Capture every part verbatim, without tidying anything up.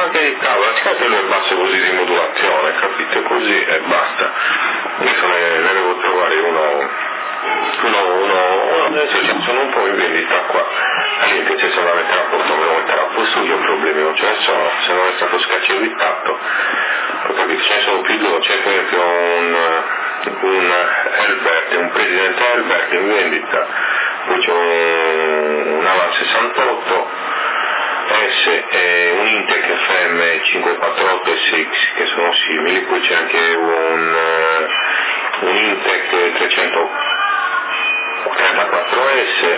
ma che cavolo, lasciate le basse così di modulazione, capite, così e basta. Adesso ne, ne devo trovare uno, uno, uno, adesso sono un po' in vendita qua, niente, se la metterà a posto me lo metterà a posto, io problemi non ce ne sono, se non è stato scacciavitato, ho capito, ce ne sono più due, c'è per esempio un, un Herbert, un presidente Herbert in vendita, poi c'è un, un Avan sessantotto, S e un Intec F M cinquecentoquarantotto S X che sono simili, poi c'è anche un, uh, un Intec trecentotrentaquattro S,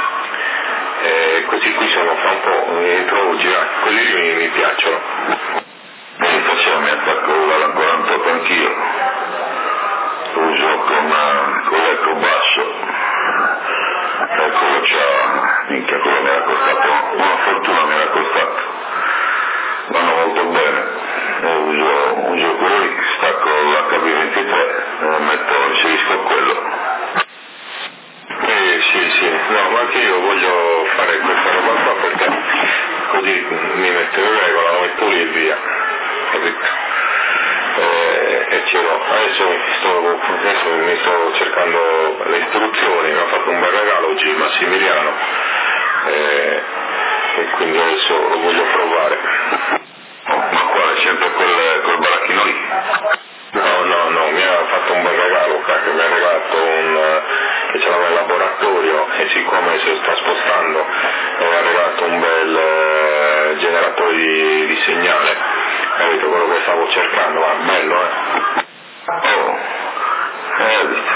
e questi qui sono fra un po', li trovo girati, quelli lì mi, mi piacciono. E facciamo mi attacco la quarantotto anch'io, uso con, con l'eco basso, eccolo c'ha, minchia quello mi era costato, una fortuna mi era costato, vanno molto bene, e uso, uso quello lì, stacco l'H B ventitré, metto, inserisco quello. Eh sì sì, no ma anche io voglio fare questa roba qua perché così mi metto in regola, lo metto lì e via, capito? Eh, e ce l'ho, adesso, sto, adesso mi sto cercando le istruzioni, mi ha fatto un bel regalo oggi Massimiliano, eh, e quindi adesso lo voglio provare. Oh, ma quale, sempre quel, quel baracchino lì? No, no, no, mi ha fatto un bel regalo, che mi ha regalato un, che ce l'aveva in laboratorio e siccome si sta spostando mi ha regalato un bel eh, generatore di, di segnale, capito quello che stavo cercando, ma bello eh? Oh, eh, visto.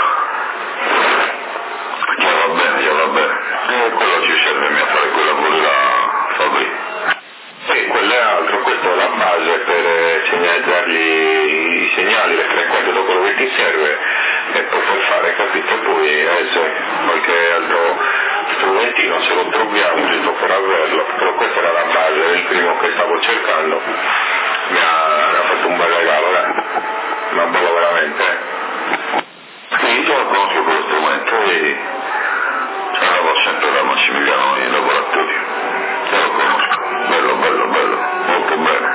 Già va bene, già va bene. E quello ci serve a fare quel lavoro da Fabri. E quello è altro, questa è la base per eh, segnalizzargli i segnali, le frequenze, dopo quello che ti serve e poi puoi fare, capito? Poi adesso qualche altro strumentino se lo troviamo giusto per averlo, però questa era la base, era il primo che stavo cercando, mi ha, mi ha fatto un bel regalo, dai, ma bello veramente, eh? Sì, io lo conosco quello strumento e andavo sempre da Massimiliano in laboratorio, io lo conosco, bello, bello, bello, molto bene.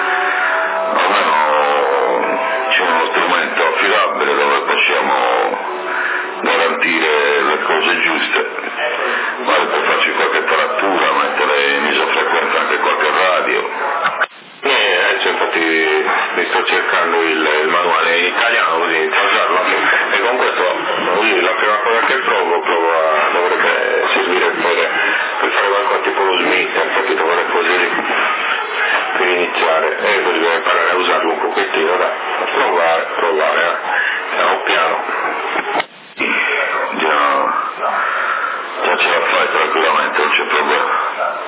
Almeno c'è uno strumento affidabile dove possiamo garantire le cose giuste, magari per farci qualche taratura, mettere in isofrequenza anche qualche radio. E adesso infatti mi sto cercando il, il manuale in italiano così intralciarlo e con questo io la prima cosa che provo provo a dovrebbe servire per, per fare qualcosa tipo lo Smith, capito, quelle cose lì per iniziare e poi bisogna imparare a usarlo un pochettino, dai, provare, provare, eh. piano piano. Già, già ce la fai tranquillamente, non c'è problema.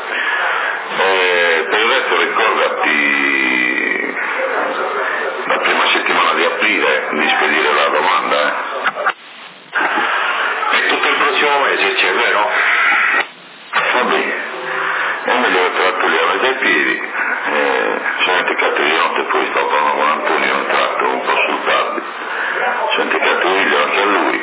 E per il resto ricordati la prima settimana di aprile di spedire la domanda, eh? E tutto il prossimo mese c'è, vero? Va bene, e me li ho tratto lì a dai piedi, eh, sono dimenticato di notte, poi stavo parlando con Antonio, ho entrato un po' sul tardi, sono dimenticato di dirlo anche a lui,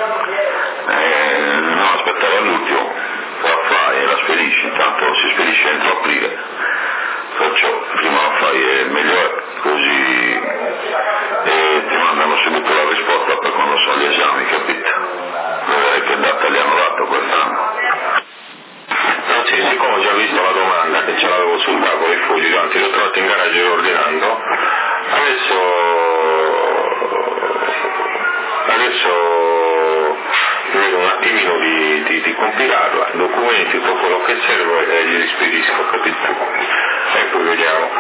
eh, non aspettare all'ultimo, la fai e la spedisci, intanto si spedisce entro aprile, perciò prima la fai è meglio, così e ti mandano subito la risposta per quando sono gli esami, capito? Vedrai che data gli hanno dato quest'anno. No, sì, siccome ho già visto la domanda che ce l'avevo sul tavolo, i fogli, anzi li ho trovati in garage ordinando, adesso adesso vedo un attimino di, di, di compilarla, documenti, tutto quello che serve e gli rispedisco, capito? E poi vediamo.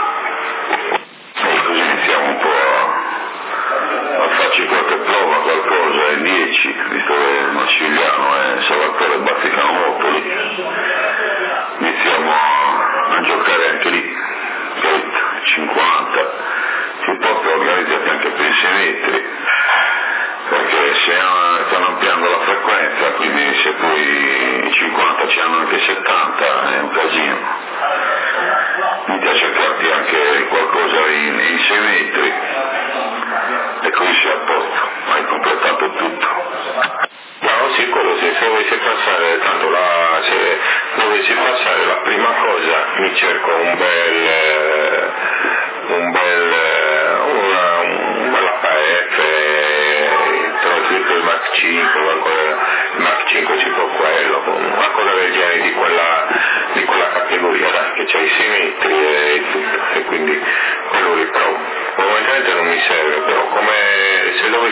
E così iniziamo un po' a, a farci qualche prova, qualcosa, in dieci, visto che il Massimiliano e Salvatore bazzicano molto lì. Iniziamo a, a giocare anche lì, capito? cinquanta, si può organizzare anche per i sei metri, perché se stanno ampliando la frequenza, quindi se poi i cinquanta ci hanno anche settanta è un casino. Mi piace cercare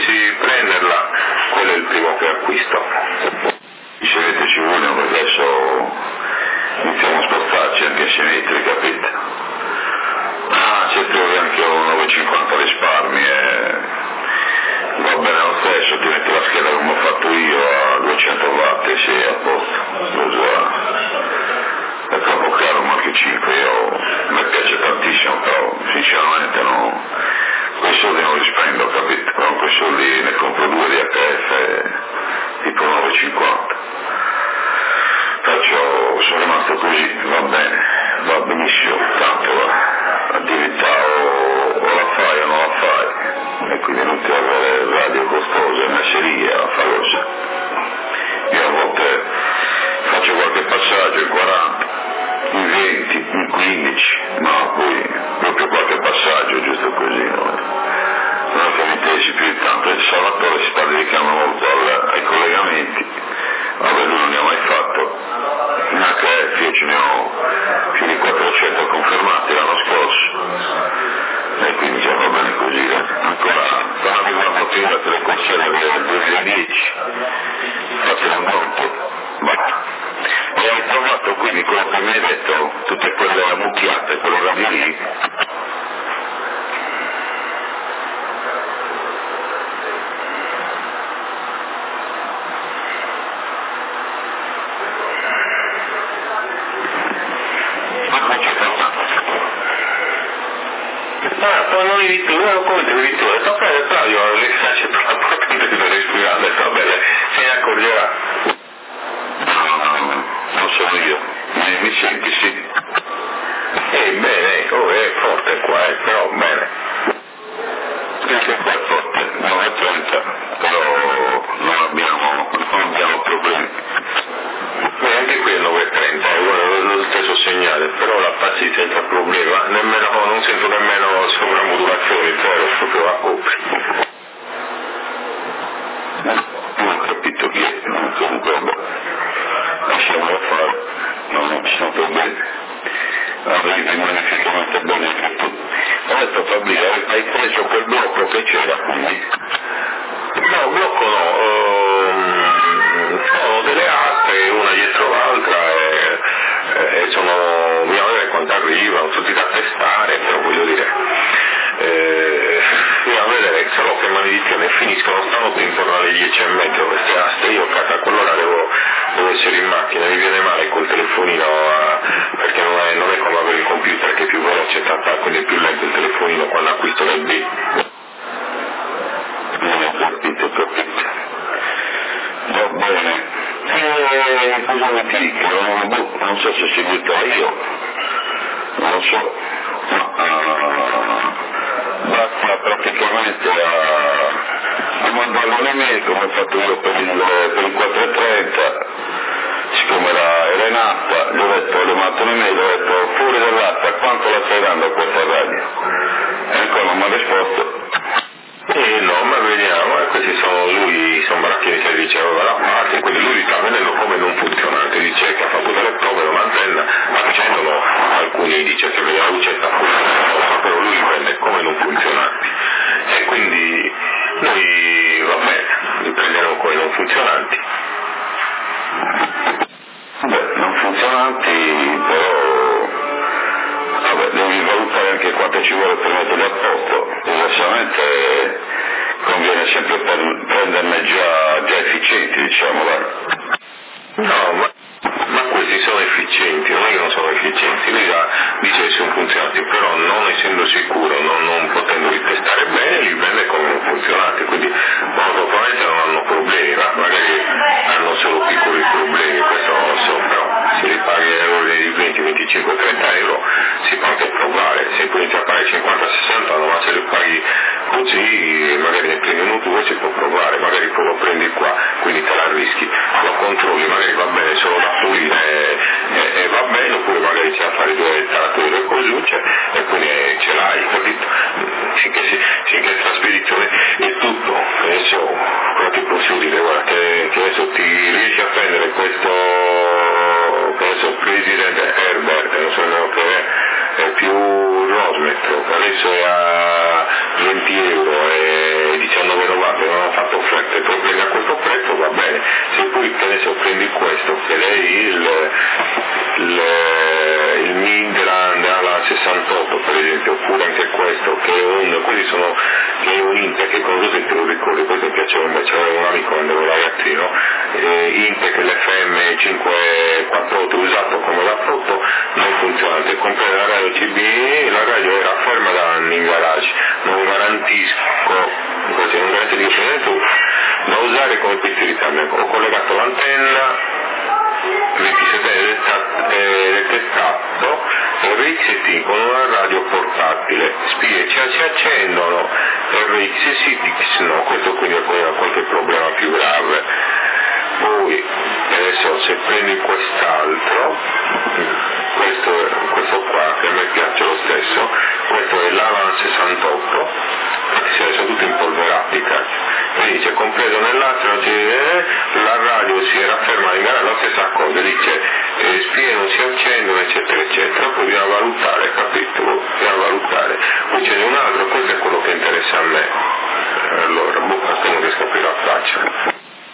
dovessi prenderla, quello è il primo che acquisto. Ricevete ci vogliono perché adesso iniziamo a spostarci anche a sinistra, capite? Ah, c'è trovi anche un nove cinquanta risparmi e va bene lo stesso, ti metti la scheda come ho fatto io a duecento watt e sei a posto. Scusa, è troppo caro ma anche cinque, io mi piace tantissimo, però sinceramente no, quei soldi non li spendo, capite? Con quei soldi ne compro due di H F tipo nove cinquanta. Perciò sono rimasto così, va bene, va benissimo, tanto va. L'attività o, o la fai o non la fai, e quindi non ti avere radio costose, messeria, la fa così. Io a volte faccio qualche passaggio in quaranta, in venti, in quindici, ma poi proprio qualche passaggio giusto così, no? Non è che mi interessa più di tanto. Il Salvatore si sta dedicando molto al, ai collegamenti, vabbè lui non ne ha mai fatto. In H F io ce ne ho più di quattrocento confermati l'anno scorso e quindi già va bene così. Ancora stanno arrivando prima delle consigliere del duemiladieci, infatti non molto, ma e hai trovato quindi quello che mi hai detto, tutte quelle ammucchiate, quello radio lì? Ah, poi non li tu, non come te li tu, e tocca il radio, le facce per la potente di respirare, va bene, se ne accorgerà. No, no, no, non sono io, mi, mi senti, sì. Eh, bene, oh, è forte qua, eh, però bene. Anche qua è forte, nove e trenta, però non abbiamo, non abbiamo problemi. E anche qui è nove e trenta, è lo, lo stesso segnale, però la passi senza problema, nemmeno, non sento nemmeno sovramodulazione, zero, proprio a coppia. Non ho capito chi è, non comunque vabbè, lasciamolo fare, no, non ci sono problemi. Arrivi magnificamente bene anche tu. Ho detto Fabrizio, hai preso quel blocco che c'era quindi? No, blocco no, ehm, sono delle aste, una dietro l'altra e, e sono, bisogna vedere quanto arrivano, tutti da testare, però voglio dire, eh, bisogna vedere, solo che maledizione finiscono stanotte intorno alle dieci e mezza queste aste, io a quell'ora devo, devo essere in macchina, mi viene male col telefonino, a, perché non è, non è come avere il computer che è più veloce, quindi è più lento il telefonino quando acquisto l'E B. Non ho capito, capito. Va bene. E cosa mi dico? Non, non so se si butta io, non lo so, ma uh, basta praticamente a, a mandare un'email come ho fatto io per il, per il quattro e trenta, siccome era, era in atta, gli ho detto, le mando un'email, ho detto fuori dall'atta quanto la stai dando a questa radio? E ancora non mi ha risposto. Eh no, ma vediamo, eh, questi sono lui, sono Baracchini che diceva dalla parte, quindi lui li sta vedendo come non funzionante, dice che ha fatto delle prove, un'antenna, accendono, alcuni dice che vede la luce sta funzionando, però lui li prende come non funzionanti. E quindi noi, va bene, li prenderemo come non funzionanti. Beh, non funzionanti, però vabbè, devi valutare anche quanto ci vuole per metterli a posto. Diversamente conviene sempre per prenderne già, già efficienti, diciamo, dai. No, ma, ma questi sono efficienti, non è che non sono efficienti, lui già dice che sono funzionanti, però non essendo sicuro, non, non potendoli testare bene, li vende come non funzionanti, quindi molto probabilmente non hanno problemi, ma magari hanno solo piccoli problemi, questo non lo so, però se li paghi nell'ordine di venti, venticinque, trenta euro si può anche provare, se poi inizi a pagare cinquanta sessanta, ma se li paghi così magari ne prendi uno due si può provare, magari poi lo prendi qua, quindi te la rischi, lo controlli, magari va bene solo da pulire e, e, e va bene, oppure magari c'è a fare due tarature e cosucce e quindi eh, ce l'hai, capito? Finché, si, finché la spedizione è tutto, adesso cosa ti posso dire, guarda che, che adesso ti riesci a prendere questo, che adesso il presidente Herbert, non so nemmeno che è, è più Rosmetro, che adesso è a venti euro e diciannove virgola novanta, non fare come questi risparmi. Ho collegato l'antenna ventisette del testato R X T con una radio portatile, spie ci si accendono, R X X no, questo quindi è qualche problema più grave. Poi adesso se prendi quest'altro, questo, questo qua che a me piace lo stesso, questo è l'Alan sessantotto, sono tutti impolverati, cazzo. E dice, compreso nell'altro, eh, la radio si era fermata in gara, la stessa cosa, dice, eh, spie non si accendono, eccetera, eccetera, poi bisogna valutare, capito? Bisogna valutare. Poi ce n'è un altro, questo è quello che interessa a me. Allora, boh, questo non riesco a aprire la faccia.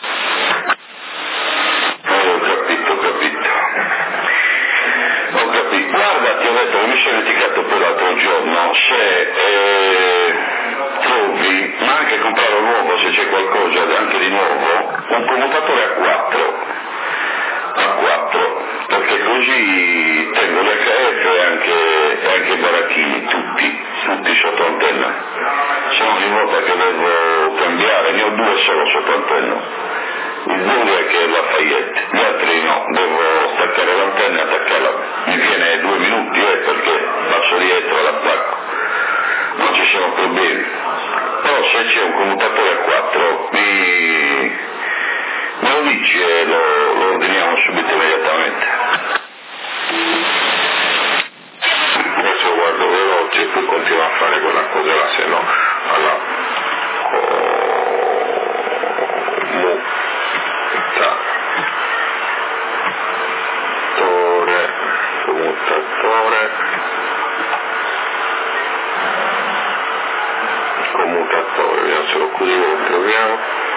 Ho capito, ho capito. Ho capito. Guarda, ti ho detto, mi sono dimenticato per l'altro giorno, se eh, trovi, ma anche comprare nuovo, se c'è qualcosa anche di nuovo, un commutatore a quattro, a quattro, perché così tengo l'H F e anche, e anche i baracchini, tutti, tutti sotto antenna. Se no ogni volta che devo cambiare, ne ho due solo sotto antenna. Il due è che è la Lafayette, gli altri no, devo staccare l'antenna e attaccarla, mi viene due minuti eh, perché passo dietro e l'attacco, non ci sono problemi. Però se c'è un commutatore a quattro mi, me lo dici e lo, lo ordiniamo subito immediatamente. Adesso guardo veloce e poi continuo a fare quella cosa là, se no allora commutatore commutatore commutatore vediamo se lo così lo troviamo.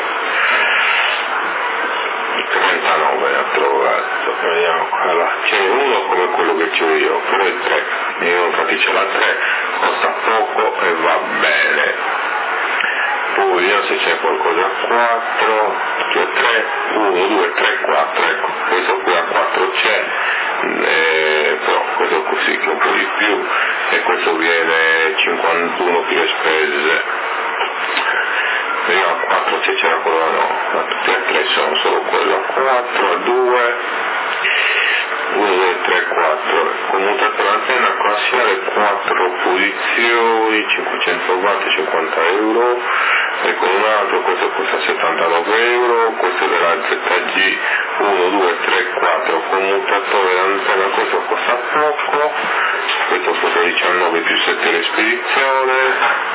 trentanove ha trovato, vediamo qua, c'è uno come quello che c'ho io, però è tre, io infatti c'è la tre, costa poco e va bene. Poi vediamo se c'è qualcosa a quattro, c'è tre, uno, due, tre, quattro, ecco, questo qui a quattro c'è, eh, però questo così che è un po' di più, e questo viene cinquantuno più le spese. Vediamo a quattro se c'era quello, no, ma tutti e tre sono solo quello a quattro, a due, uno, due, tre, quattro, commutatore antenna classiale, quattro posizioni, cinquecento watt, cinquanta euro, e con un altro questo costa settantanove euro, questo è della Z G, uno, due, tre, quattro, commutatore antenna, questo costa poco, questo costa diciannove più sette le spedizione.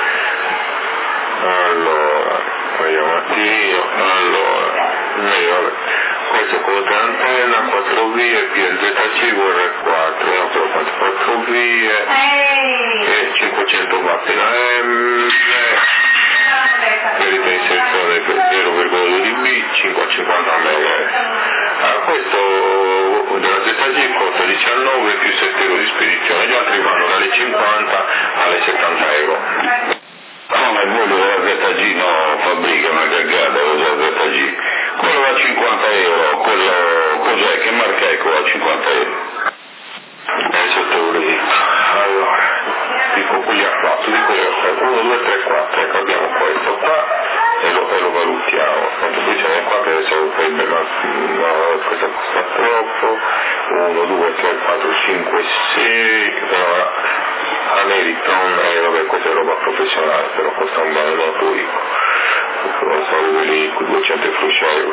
Allora, vediamo un attimo, allora, vabbè, questo è come antenna, quattro vie, P Z C, V R quattro, no, però quanto quattro vie, e cinquecento watt in A M, verità in sezione per zero virgola due dB, cinque a cinquanta megahertz. Allora, questo della Z G costa diciannove più sette euro di spedizione, gli altri vanno dalle cinquanta alle settanta euro. No, ma il volo della Z G no, fabbrica una cagata, cosa la Z G. Quello da cinquanta euro, quello, cos'è, che marca è quello da cinquanta euro? Adesso te lo dico. Allora, dico quelli a quattro, dico quelli a quattro, uno, due, tre, quattro, ecco abbiamo questo qua e lo, e lo valutiamo. Tanto poi c'è qua che adesso poi ma no, questo costa troppo, uno, due, tre, quattro, cinque, sei, allora, American, eh, vabbè, questa è roba professionale, però costa un bel pubblico, non so, lì duecento euro.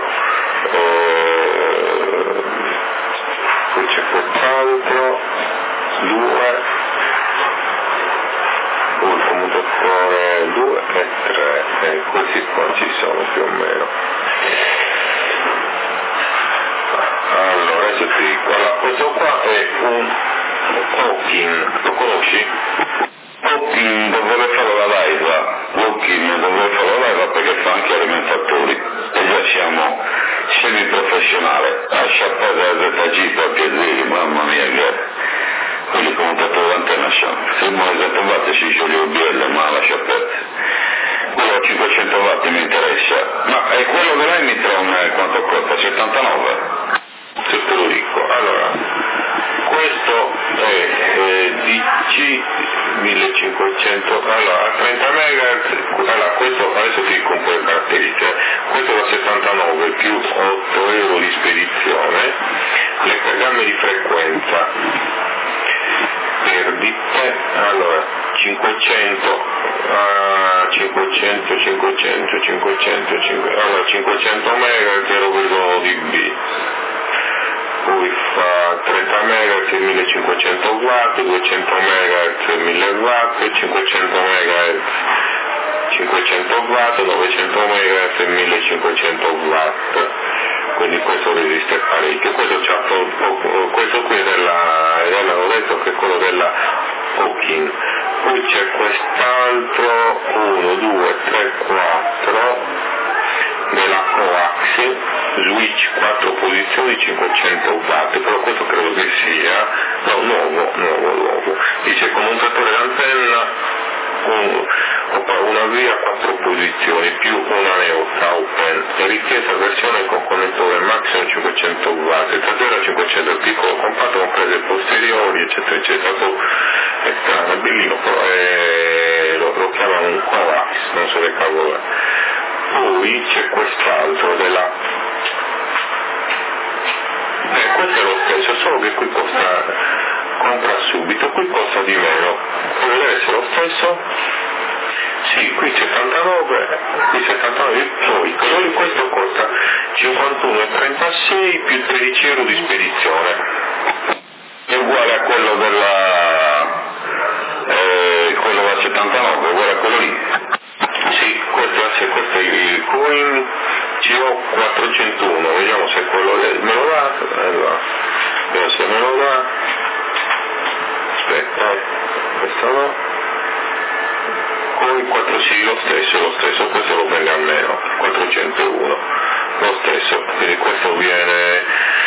Eh, poi c'è quest'altro, due, poi il commutatore due e tre, e questi qua ci sono più o meno. Allora, adesso ti dico, allora, questo qua è un Hawking, lo conosci? Hawking dovrebbe fare la live, Hawking dovrebbe fare la live perché fa anche alimentatori e già siamo semi-professionali. Lascia perdere la Z G proprio lì, mamma mia che quelli commutatori d'antenna sono. Se non esatto watt si scioglie il B L, ma lascia perdere. Quello a cinquecento watt mi interessa, ma è quello dell'Emitron quanto costa? settantanove? Se te lo dico, allora questo è eh, D C cinquecento, a cinquecento, cinquecento, cinquecento, cinquecento, allora cinquecento mega zero virgola uno dB, poi fa trenta megahertz millecinquecento watt, duecento megahertz mille watt, cinquecento megahertz cinquecento watt, novecento megahertz millecinquecento watt, quindi questo resiste parecchio. Questo, questo qui è della, l'avevo detto che è quello della Hawking. Poi c'è quest'altro, uno, due, tre, quattro, della Coax, switch quattro posizioni cinquecento watt, però questo credo che sia, no, nuovo, nuovo, nuovo. Dice commutatore d'antenna, un, una via a quattro posizioni più una neutra open, è richiesta versione con connettore massimo cinquecento watt, da zero a cinquecento è piccolo, compatto con prese posteriori, eccetera, eccetera. È strano, è bellino, però è, lo, lo chiamano un coax, non so che cavolo è. Poi c'è quest'altro della, eh, questo è lo stesso, solo che qui costa, compra subito, qui costa di meno, deve essere lo stesso, sì, qui settantanove, qui settantanove, poi quello, questo costa cinquantuno virgola trentasei più tredici euro di spedizione, è uguale a quello della, eh, quello da settantanove, uguale a quello lì. Sì, questo, questo è il Coin C O quattrocentouno, vediamo se quello me lo dà, allora, vediamo se me lo dà, aspetta, eh, questo no, Coin quattro, sì, lo stesso, lo stesso, questo lo prende a meno, quattrocentouno, lo stesso, quindi questo viene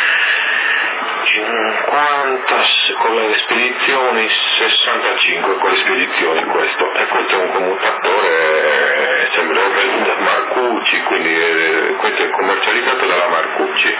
cinquanta con le spedizioni, sessantacinque con le spedizioni questo, e questo è un commutatore, sembra da Marcucci, quindi eh, questo è commercializzato dalla Marcucci.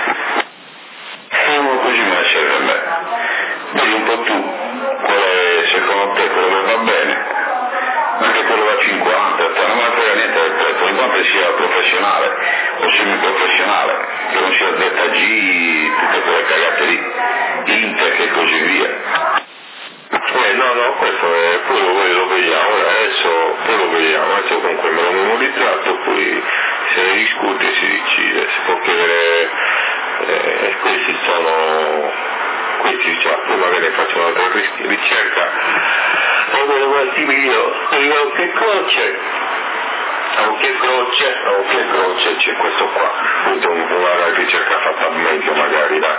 E così mi lascerei a me. Vedi un po' tu, qual è secondo te quello che va bene? Anche quello da cinquanta, non me ne frega niente del prezzo, l'importante sia professionale o semiprofessionale, che non sia Z G, tutte quelle cagate lì, Intec e così via. Eh, no, no, questo è, poi lo, lo vediamo, adesso, poi lo vediamo, adesso comunque me l'ho memorizzato, poi se ne discute e si decide, si può chiedere, eh, questi sono, questi, cioè, poi magari faccio un'altra ricerca, o vedo qualche video, dico che croce, oh, che croce, oh, che croce, c'è questo qua, appunto una ricerca fatta meglio magari, dai.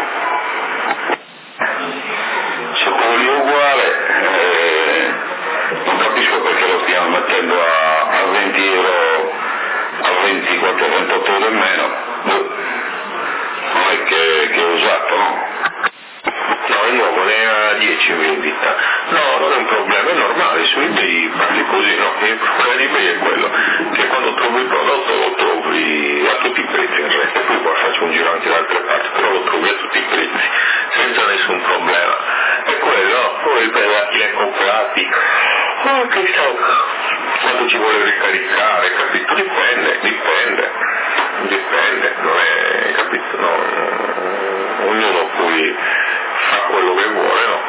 Se quello lì è uguale, eh, non capisco perché lo stiamo mettendo a, a venti euro, a ventiquattro ventotto euro in meno, non è che, che è usato, no? No, è nuovo, ne è a dieci in vendita. No, non è un problema, è normale, su eBay parli così, no? Il problema di eBay è quello, che quando trovi il prodotto lo trovi a tutti i prezzi in rete, poi poi faccio un giro anche da altre parti, però lo trovi a tutti i prezzi, senza nessun problema. È quello, no? Poi per chi li ha comprati, oh, che so, quanto ci vuole ricaricare, capito? Dipende, dipende, dipende, non è, capito? No, ognuno poi fa quello che vuole, no?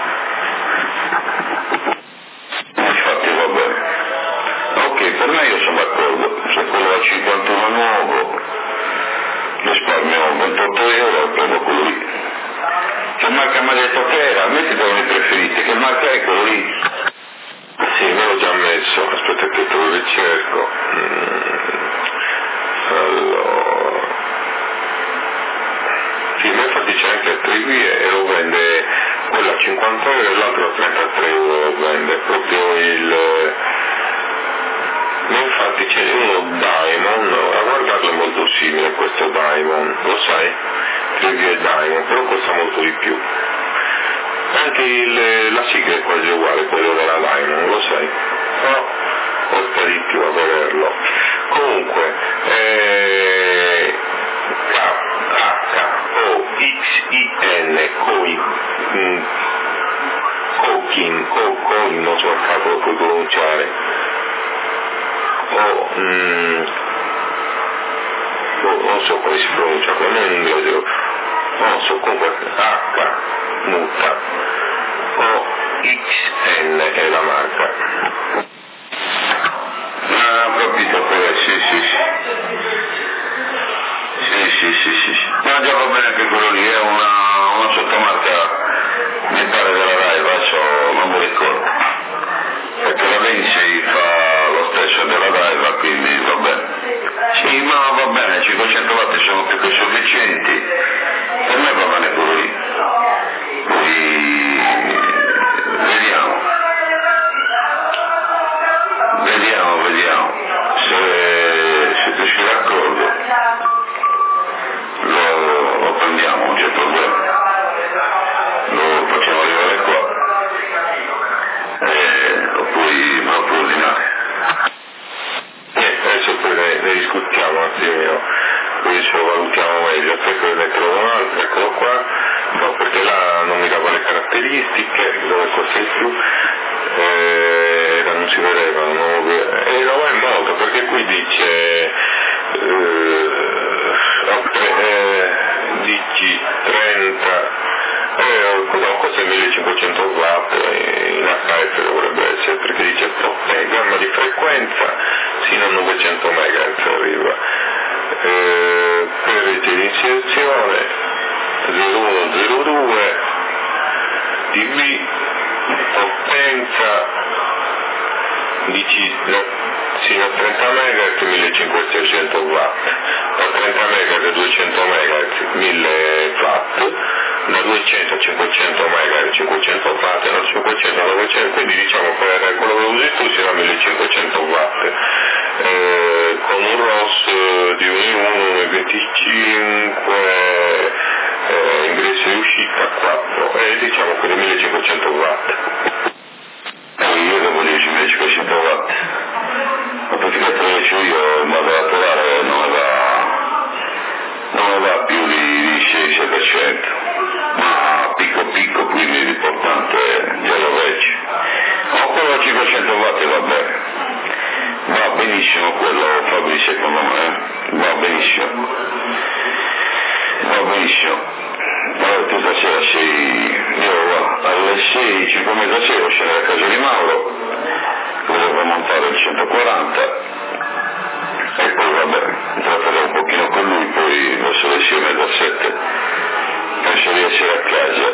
Infatti va bene. Ok, per me io sono d'accordo, se quello da cinquantuno nuovo risparmio ventotto euro, prendo quello lì. Che marca mi ha detto che era? Mettete uno dei preferiti, che marca è quello lì? Sì, me l'ho già messo, aspetta che te lo ricerco. Mm. Allora, sì, ma infatti c'è anche a tre vie e lo vende quello a cinquanta euro e l'altro a trentatré euro lo vende, proprio il... Ma infatti c'è uno Diamond, a guardarlo è molto simile a questo Diamond, lo sai? Tre vie Diamond, però costa molto di più. Anche il, la sigla è quasi uguale, quello della Diamond, lo sai? Però costa di più a vederlo. Comunque, eh, K H O X I N, Coin, mm, Coin, Coin, non so a capo lo puoi pronunciare, o, mm, oh, non so come si pronuncia, ma non in inglese, non so, comunque H, muta, O, X N è la marca. Ah, ho capito, poi, sì, sì, sì. Sì, sì, sì, sì, sì. Ma già va bene anche quello lì, è una, una sottomarca, mi pare della Rai, adesso non mi ricordo. Perché la Vinci fa lo stesso della Rai, quindi va bene. Sì, ma va bene, cinquecento watt sono più che sufficienti, per me va bene quello lì. Quindi, vediamo. Vediamo, vediamo. Se siete sei d'accordo, lo, lo prendiamo, non c'è problema. Lo facciamo arrivare qua. E lo puoi, me lo puoi ordinare. Niente, adesso poi ne, ne discutiamo un attimino, poi ce lo valutiamo meglio. Aspetta che ne trovo un altro, eccolo qua, no, perché là non mi dava le caratteristiche, dove costa di più, eh, non si vedevano, non e lo va in moto, perché qui dice eh, eh, dici trenta, eh, no, questo è millecinquecento watt, in H F dovrebbe essere, perché dice eh, gamma di frequenza sino a novecento megahertz arriva, eh, per rete di inserzione zero uno zero due dB, potenza dici sino a trenta megahertz millecinquecento watt, da trenta megahertz a duecento megahertz mille watt, da duecento a cinquecento megahertz cinquecento watt, da cinquecento a novecento, quindi diciamo per quello che usi tu sino a millecinquecento watt, eh, con un R O S di uno virgola uno, uno virgola venticinque, eh, ingresso e uscita quattro, e diciamo che di millecinquecento watt. Eh, io devo dirci millecinquecento watt, ma praticamente lo faccio io, in base alla trovare non va, non va più di, di sei sei per cento, ma picco picco, quindi l'importante è già lo vecchio. Ma quello a cinquecento watt va bene, va benissimo quello, Fabri, secondo me, va benissimo, va benissimo. Allora tu stasera sei, io va, alle sei, cinque e mezza sera scendere a casa di Mauro, dovevo montare il centoquaranta e poi vabbè, tratterò un pochino con lui, poi verso le sei e mezza, sette, penso di essere a casa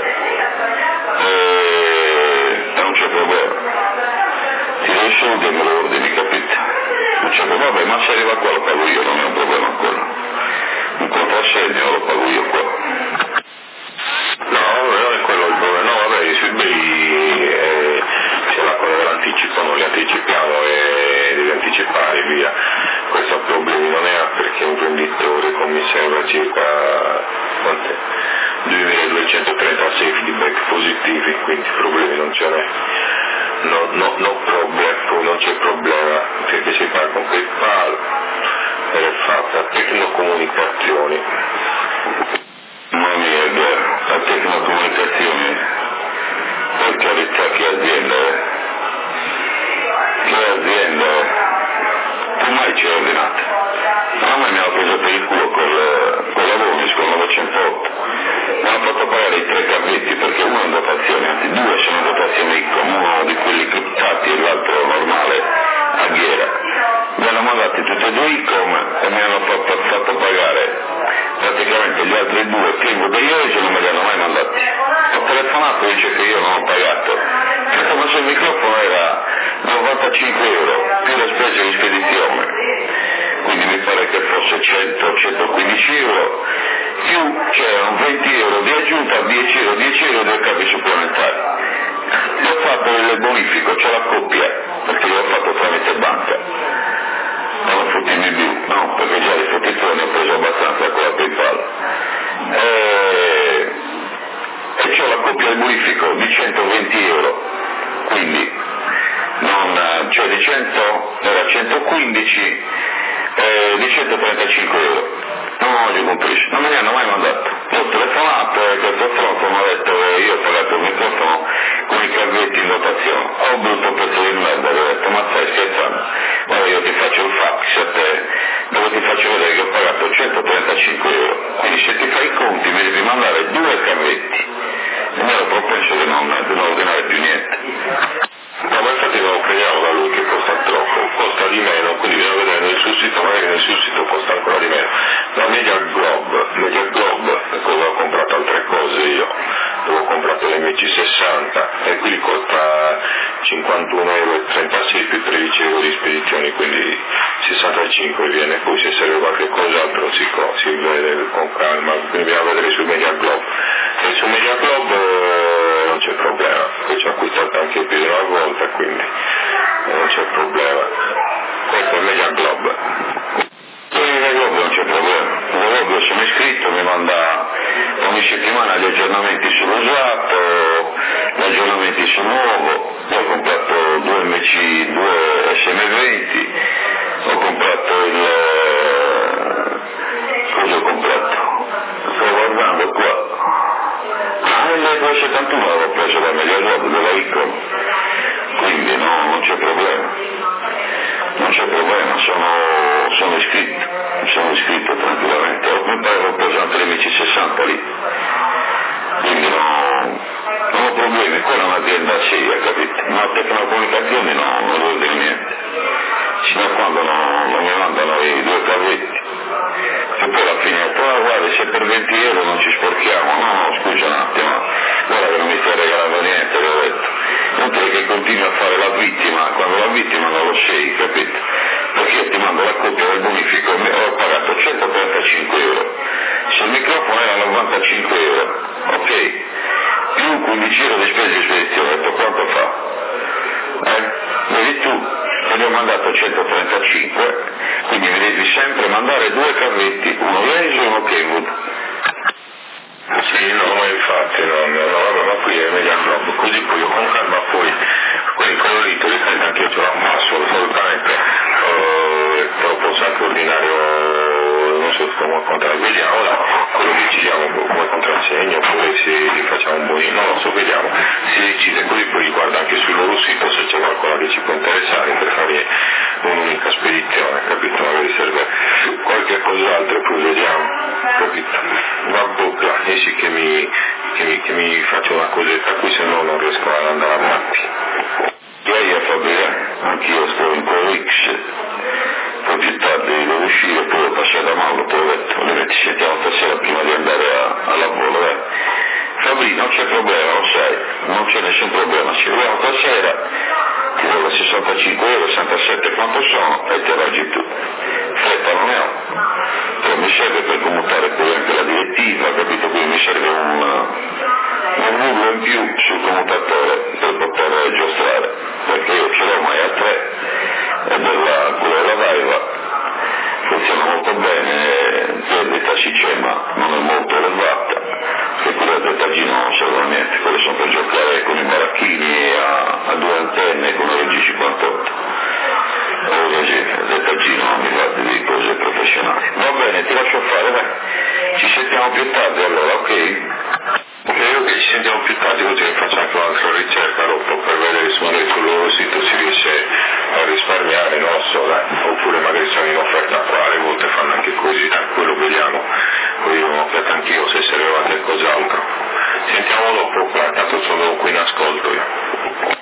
e non c'è problema, ti do i soldi e me lo ordini, capito? Non c'è problema, vabbè, ma se arriva qua lo pago io, non è un problema quello, un contrassegno lo pago io qua. No, non è quello il problema, no vabbè, sui bei eh, se la cosa dell'anticipo non li anticipiamo e devi anticipare via, questo problemi non ne ha perché un venditore come mi sembra circa quant'è? duemiladuecentotrenta safety back positivi, quindi problemi non ce n'è, no, no, no problem, non c'è problema, perché si fa con PayPal ed è fatta tecnocomunicazioni. Mamma mia, è vero, la tecnocomunicazione, per carità, che azienda è? Che azienda è? Tu mai ci hai ordinato? A me mi hanno preso per il culo col, con la Vomis, con la novecentotto. Mi hanno fatto pagare i tre cavetti perché uno è in dotazione, anzi due sono in dotazione ICOM, uno di quelli criptati e l'altro normale a ghiera. Mi hanno mandati tutti e due ICOM e mi hanno fatto, fatto pagare praticamente gli altri due primo degli oggi non me li hanno mai mandati. Ho telefonato e dice che io non ho pagato, perché ma sul microfono era novantacinque euro più le spese di spedizione, quindi mi pare che fosse cento centoquindici euro, più c'erano venti euro di aggiunta, dieci euro, dieci euro dei cavi supplementari. Ho fatto il bonifico, c'è la coppia, perché l'ho fatto tramite banca. Non fottimi più, no, perché già le fottizioni ho preso abbastanza con la PayPal. E, e c'ho la coppia del bonifico di centoventi euro, quindi non, cioè di cento, era centoquindici, eh, di centotrentacinque euro. Non ho compreso, non me ne hanno mai mandato. Ho telefonato e questo fronte mi ha detto che io ho pagato il microfono con i cavetti in dotazione. Ho brutto pezzo di merda, ho detto ma stai scherzando? Guarda io ti faccio il fax a te, dove ti faccio vedere che ho pagato centotrentacinque euro. Quindi se ti fai i conti mi devi mandare due cavetti. E mi ero propenso di non, di non ordinare più niente. sussito, magari nel sussito costa ancora di meno. La Media Globe, Media Globe, cosa ho comprato altre cose io, dove ho comprato l'M C sessanta e qui costa cinquantuno euro e trentasei più tredici euro di spedizioni, quindi sessantacinque viene, poi se serve qualche cos'altro si, si vede con calma, quindi bisogna vedere su Media Globe. E su Media Globe eh, non c'è problema, poi ci ho acquistato anche più di una volta, quindi eh, non c'è problema. Questo è Media Globe. Media Globe non c'è problema, Media Globe sono iscritto, mi manda ogni settimana gli aggiornamenti sull'usato, gli aggiornamenti sul nuovo, io ho comprato due M C, due S M venti, ho comprato il... cosa ho comprato? Sto guardando qua. Ah, il duecentosettantuno l'avevo preso da Media Globe, della Icon, quindi no, non c'è problema, non c'è problema, sono, sono iscritto, sono iscritto tranquillamente, mi pare che ho preso anche l'M C sessanta lì, quindi no, non ho problemi, quella è un'azienda seria, capito? Ma Tecnocomunicazioni no, non vuol dire niente, sino a quando non, non mi mandano i due cavetti. E poi alla fine ho detto, ah, guarda, se per venti euro non ci sporchiamo, no, no, scusa un attimo, guarda che non mi stai regalando niente, le ho detto, non te che continui a fare la vittima, quando la vittima non lo sei, capito? Perché io ti mando la copia del bonifico, ho pagato centotrentacinque euro, se il microfono era novantacinque euro, ok? Più quindici euro di spese di spedizione, ho detto quanto fa? Eh? Vedi tu? Te ne ho mandato centotrentacinque, quindi mi devi sempre mandare due cavetti, uno Lenzo e uno Kenwood. Sì, no, ma infatti, no, no, no, vabbè, ma qui è Media Globe, così poi io con calma poi, quelli coloriti li carico anche io, ce l'ho, ma assolutamente, eh, troppo sacco ordinario, non so come contrario, vediamo, là, quello decidiamo come contrassegno, oppure se facciamo un bonino, non lo so, vediamo, si decide, così poi riguarda anche sul loro sito se c'è qualcosa che ci può interessare per fare un'unica spedizione, capito? Magari serve qualche cos'altro e poi vediamo, capito? Va bocca, e sì che mi, che mi, che mi faccio una cosetta qui, se no non riesco ad andare avanti. Lei a Fabio, anch'io sto in Corix, poi più tardi devo uscire, poi ho passato a Mauro, poi ho detto, noi ci sentiamo stasera prima di andare a, a lavoro, eh. Fabri, non c'è problema, lo sai, non c'è nessun problema, ci vediamo stasera, ti do sessantacinque euro, sessantasette quanto sono, e te raggi tu. Fretta non ne ho, però mi serve per commutare poi anche la direttiva, capito? Quindi mi serve un, un rullo in più sul commutatore per poter giostrare, perché io ce l'ho ormai a tre, è della, quella della Vaiva, funziona molto bene, l'età sistema non è molto elevata, che quella del dettaglino non serve a niente, quelle sono per giocare con i baracchini a, a due antenne con una G cinquantotto. O così, il dettaglino non mi guardi di cose professionali. Va bene, ti lascio fare, dai. Ci sentiamo più tardi allora, ok? Ok, ok, ci sentiamo più tardi così faccio anche un'altra ricerca dopo per vedere se magari sul loro sito si riesce a risparmiare, non lo so, dai. Oppure magari sono in offerta qua, alle volte fanno anche così, dai, quello vediamo, poi io ho un'offerta anch'io se serve qualche cos'altro. Sentiamo dopo, tanto sono qui in ascolto io.